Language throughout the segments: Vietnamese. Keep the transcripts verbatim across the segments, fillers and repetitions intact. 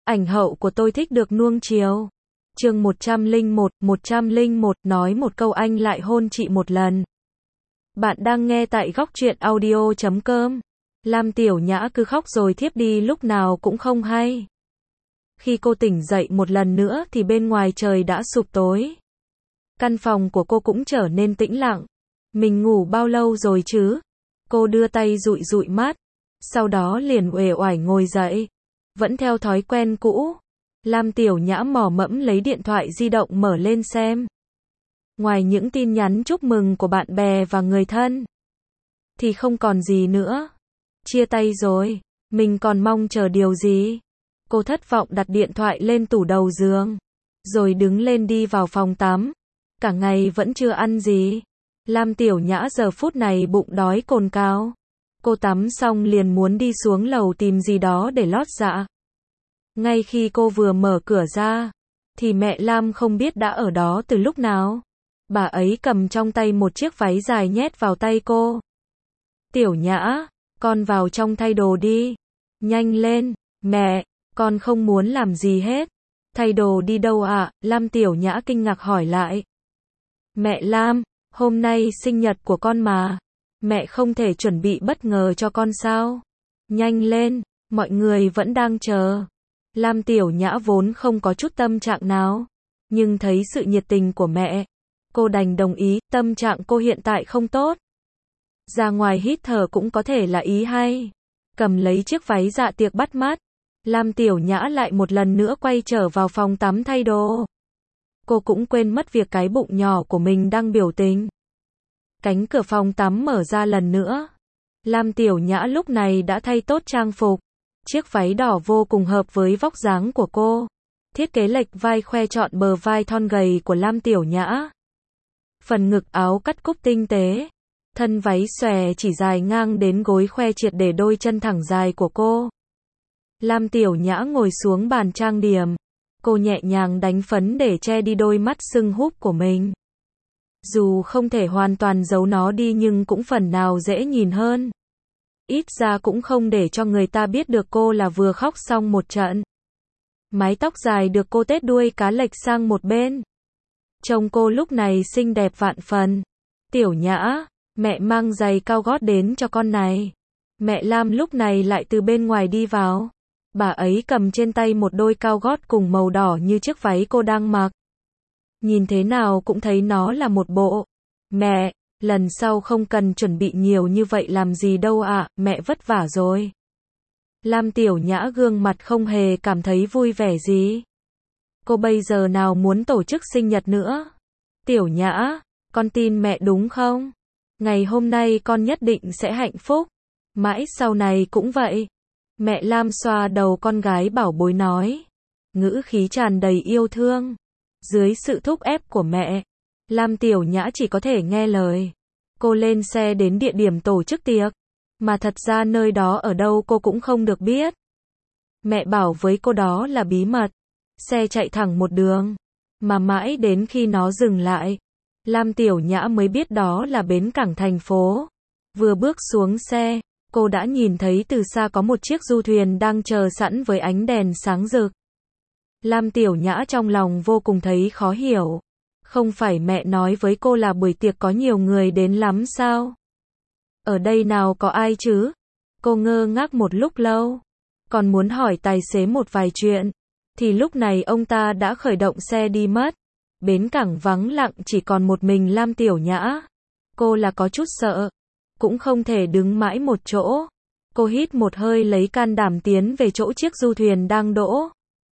Ảnh hậu của tôi thích được nuông chiều. Chương một trăm lẻ một, một trăm lẻ một, nói một câu anh lại hôn chị một lần. Bạn đang nghe tại góc truyện audio chấm com. Lam Tiểu Nhã cứ khóc rồi thiếp đi lúc nào cũng không hay. Khi cô tỉnh dậy một lần nữa thì bên ngoài trời đã sụp tối. Căn phòng của cô cũng trở nên tĩnh lặng. Mình ngủ bao lâu rồi chứ? Cô đưa tay dụi dụi mắt. Sau đó liền uể oải ngồi dậy. Vẫn theo thói quen cũ. Lam Tiểu Nhã mò mẫm lấy điện thoại di động mở lên xem. Ngoài những tin nhắn chúc mừng của bạn bè và người thân, thì không còn gì nữa. Chia tay rồi, mình còn mong chờ điều gì? Cô thất vọng đặt điện thoại lên tủ đầu giường. Rồi đứng lên đi vào phòng tắm. Cả ngày vẫn chưa ăn gì. Lam Tiểu Nhã giờ phút này bụng đói cồn cào. Cô tắm xong liền muốn đi xuống lầu tìm gì đó để lót dạ. Ngay khi cô vừa mở cửa ra, thì mẹ Lam không biết đã ở đó từ lúc nào. Bà ấy cầm trong tay một chiếc váy dài nhét vào tay cô. Tiểu Nhã, con vào trong thay đồ đi. Nhanh lên, mẹ, con không muốn làm gì hết. Thay đồ đi đâu ạ? À? Lam Tiểu Nhã kinh ngạc hỏi lại. Mẹ Lam, hôm nay sinh nhật của con mà. Mẹ không thể chuẩn bị bất ngờ cho con sao? Nhanh lên, mọi người vẫn đang chờ. Lam Tiểu Nhã vốn không có chút tâm trạng nào. Nhưng thấy sự nhiệt tình của mẹ, cô đành đồng ý. Tâm trạng cô hiện tại không tốt. Ra ngoài hít thở cũng có thể là ý hay. Cầm lấy chiếc váy dạ tiệc bắt mắt, Lam Tiểu Nhã lại một lần nữa quay trở vào phòng tắm thay đồ. Cô cũng quên mất việc cái bụng nhỏ của mình đang biểu tình. Cánh cửa phòng tắm mở ra lần nữa. Lam Tiểu Nhã lúc này đã thay tốt trang phục. Chiếc váy đỏ vô cùng hợp với vóc dáng của cô. Thiết kế lệch vai khoe trọn bờ vai thon gầy của Lam Tiểu Nhã. Phần ngực áo cắt cúc tinh tế. Thân váy xòe chỉ dài ngang đến gối khoe triệt để đôi chân thẳng dài của cô. Lam Tiểu Nhã ngồi xuống bàn trang điểm. Cô nhẹ nhàng đánh phấn để che đi đôi mắt sưng húp của mình. Dù không thể hoàn toàn giấu nó đi nhưng cũng phần nào dễ nhìn hơn. Ít ra cũng không để cho người ta biết được cô là vừa khóc xong một trận. Mái tóc dài được cô tết đuôi cá lệch sang một bên. Trông cô lúc này xinh đẹp vạn phần. Tiểu Nhã, mẹ mang giày cao gót đến cho con này. Mẹ Lam lúc này lại từ bên ngoài đi vào. Bà ấy cầm trên tay một đôi cao gót cùng màu đỏ như chiếc váy cô đang mặc. Nhìn thế nào cũng thấy nó là một bộ. Mẹ, lần sau không cần chuẩn bị nhiều như vậy làm gì đâu ạ, à, mẹ vất vả rồi. Lam Tiểu Nhã gương mặt không hề cảm thấy vui vẻ gì. Cô bây giờ nào muốn tổ chức sinh nhật nữa. Tiểu Nhã, con tin mẹ đúng không? Ngày hôm nay con nhất định sẽ hạnh phúc. Mãi sau này cũng vậy. Mẹ Lam xoa đầu con gái bảo bối nói. Ngữ khí tràn đầy yêu thương. Dưới sự thúc ép của mẹ, Lam Tiểu Nhã chỉ có thể nghe lời. Cô lên xe đến địa điểm tổ chức tiệc. Mà thật ra nơi đó ở đâu cô cũng không được biết. Mẹ bảo với cô đó là bí mật. Xe chạy thẳng một đường. Mà mãi đến khi nó dừng lại, Lam Tiểu Nhã mới biết đó là bến cảng thành phố. Vừa bước xuống xe, cô đã nhìn thấy từ xa có một chiếc du thuyền đang chờ sẵn với ánh đèn sáng rực. Lam Tiểu Nhã trong lòng vô cùng thấy khó hiểu. Không phải mẹ nói với cô là buổi tiệc có nhiều người đến lắm sao? Ở đây nào có ai chứ? Cô ngơ ngác một lúc lâu. Còn muốn hỏi tài xế một vài chuyện. Thì lúc này ông ta đã khởi động xe đi mất. Bến cảng vắng lặng chỉ còn một mình Lam Tiểu Nhã. Cô là có chút sợ. Cũng không thể đứng mãi một chỗ. Cô hít một hơi lấy can đảm tiến về chỗ chiếc du thuyền đang đỗ.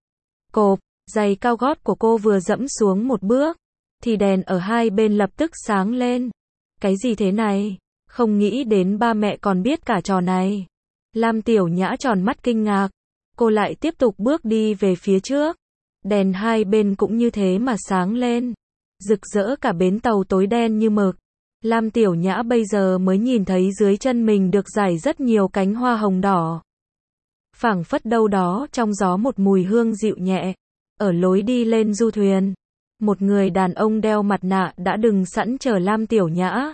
Cộp, giày cao gót của cô vừa dẫm xuống một bước. Thì đèn ở hai bên lập tức sáng lên. Cái gì thế này? Không nghĩ đến ba mẹ còn biết cả trò này. Lam Tiểu Nhã tròn mắt kinh ngạc. Cô lại tiếp tục bước đi về phía trước. Đèn hai bên cũng như thế mà sáng lên. Rực rỡ cả bến tàu tối đen như mực. Lam Tiểu Nhã bây giờ mới nhìn thấy dưới chân mình được rải rất nhiều cánh hoa hồng đỏ. Phảng phất đâu đó trong gió một mùi hương dịu nhẹ. Ở lối đi lên du thuyền, một người đàn ông đeo mặt nạ đã đừng sẵn chờ Lam Tiểu Nhã.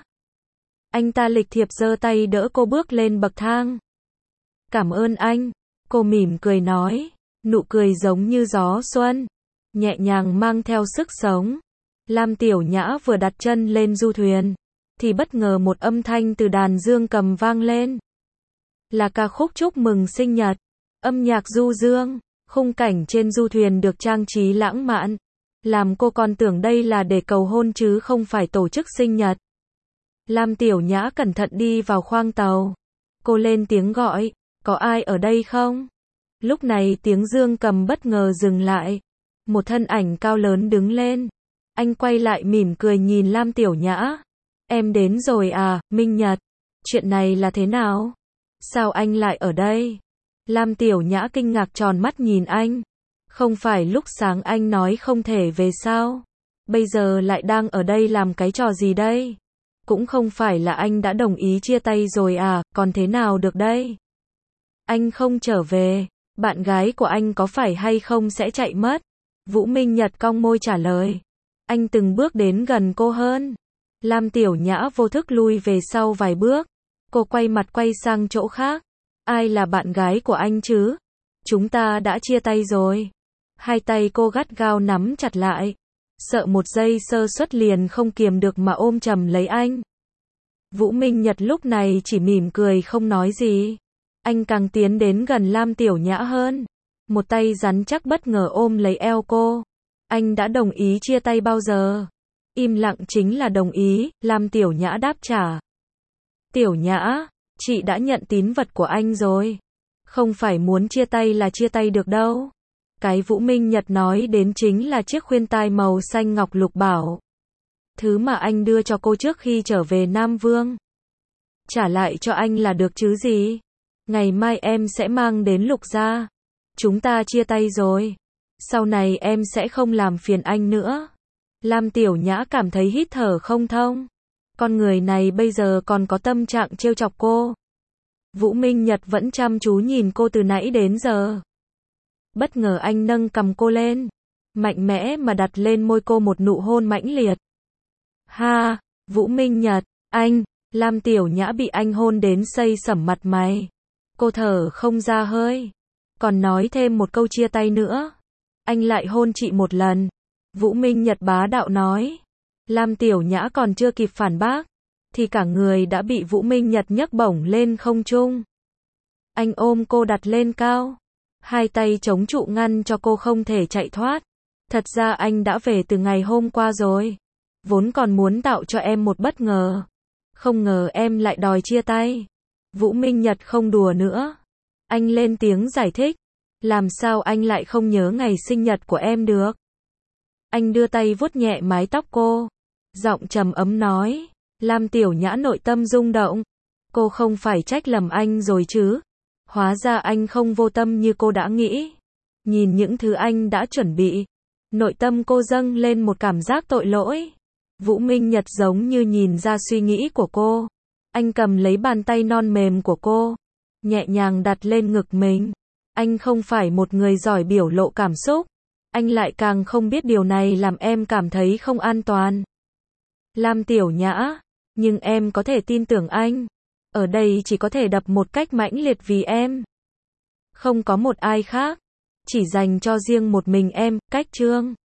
Anh ta lịch thiệp giơ tay đỡ cô bước lên bậc thang. Cảm ơn anh, cô mỉm cười nói. Nụ cười giống như gió xuân, nhẹ nhàng mang theo sức sống. Lam Tiểu Nhã vừa đặt chân lên du thuyền, thì bất ngờ một âm thanh từ đàn dương cầm vang lên. Là ca khúc chúc mừng sinh nhật, âm nhạc du dương, khung cảnh trên du thuyền được trang trí lãng mạn, làm cô còn tưởng đây là để cầu hôn chứ không phải tổ chức sinh nhật. Lam Tiểu Nhã cẩn thận đi vào khoang tàu. Cô lên tiếng gọi, có ai ở đây không? Lúc này tiếng dương cầm bất ngờ dừng lại. Một thân ảnh cao lớn đứng lên. Anh quay lại mỉm cười nhìn Lam Tiểu Nhã. Em đến rồi à, Minh Nhật. Chuyện này là thế nào? Sao anh lại ở đây? Lam Tiểu Nhã kinh ngạc tròn mắt nhìn anh. Không phải lúc sáng anh nói không thể về sao? Bây giờ lại đang ở đây làm cái trò gì đây? Cũng không phải là anh đã đồng ý chia tay rồi à, còn thế nào được đây? Anh không trở về, bạn gái của anh có phải hay không sẽ chạy mất? Vũ Minh Nhật cong môi trả lời. Anh từng bước đến gần cô hơn. Lam Tiểu Nhã vô thức lui về sau vài bước. Cô quay mặt quay sang chỗ khác. Ai là bạn gái của anh chứ? Chúng ta đã chia tay rồi. Hai tay cô gắt gao nắm chặt lại. Sợ một giây sơ suất liền không kiềm được mà ôm chầm lấy anh. Vũ Minh Nhật lúc này chỉ mỉm cười không nói gì. Anh càng tiến đến gần Lam Tiểu Nhã hơn. Một tay rắn chắc bất ngờ ôm lấy eo cô. Anh đã đồng ý chia tay bao giờ? Im lặng chính là đồng ý, Lam Tiểu Nhã đáp trả. Tiểu Nhã, chị đã nhận tín vật của anh rồi. Không phải muốn chia tay là chia tay được đâu. Cái Vũ Minh Nhật nói đến chính là chiếc khuyên tai màu xanh ngọc lục bảo. Thứ mà anh đưa cho cô trước khi trở về Nam Vương. Trả lại cho anh là được chứ gì. Ngày mai em sẽ mang đến Lục gia. Chúng ta chia tay rồi. Sau này em sẽ không làm phiền anh nữa. Lam Tiểu Nhã cảm thấy hít thở không thông. Con người này bây giờ còn có tâm trạng trêu chọc cô. Vũ Minh Nhật vẫn chăm chú nhìn cô từ nãy đến giờ. Bất ngờ anh nâng cằm cô lên. Mạnh mẽ mà đặt lên môi cô một nụ hôn mãnh liệt. Ha, Vũ Minh Nhật, anh, Lam Tiểu Nhã bị anh hôn đến xây sẩm mặt mày. Cô thở không ra hơi. Còn nói thêm một câu chia tay nữa. Anh lại hôn chị một lần. Vũ Minh Nhật bá đạo nói. Lam Tiểu Nhã còn chưa kịp phản bác. Thì cả người đã bị Vũ Minh Nhật nhấc bổng lên không trung. Anh ôm cô đặt lên cao. Hai tay chống trụ ngăn cho cô không thể chạy thoát. Thật ra anh đã về từ ngày hôm qua rồi. Vốn còn muốn tạo cho em một bất ngờ. Không ngờ em lại đòi chia tay. Vũ Minh Nhật không đùa nữa. Anh lên tiếng giải thích. Làm sao anh lại không nhớ ngày sinh nhật của em được? Anh đưa tay vuốt nhẹ mái tóc cô. Giọng trầm ấm nói. Lam Tiểu Nhã nội tâm rung động. Cô không phải trách lầm anh rồi chứ? Hóa ra anh không vô tâm như cô đã nghĩ. Nhìn những thứ anh đã chuẩn bị. Nội tâm cô dâng lên một cảm giác tội lỗi. Vũ Minh Nhật giống như nhìn ra suy nghĩ của cô. Anh cầm lấy bàn tay non mềm của cô. Nhẹ nhàng đặt lên ngực mình. Anh không phải một người giỏi biểu lộ cảm xúc. Anh lại càng không biết điều này làm em cảm thấy không an toàn. Lam Tiểu Nhã, nhưng em có thể tin tưởng anh. Ở đây chỉ có thể đập một cách mãnh liệt vì em. Không có một ai khác. Chỉ dành cho riêng một mình em, cách chương.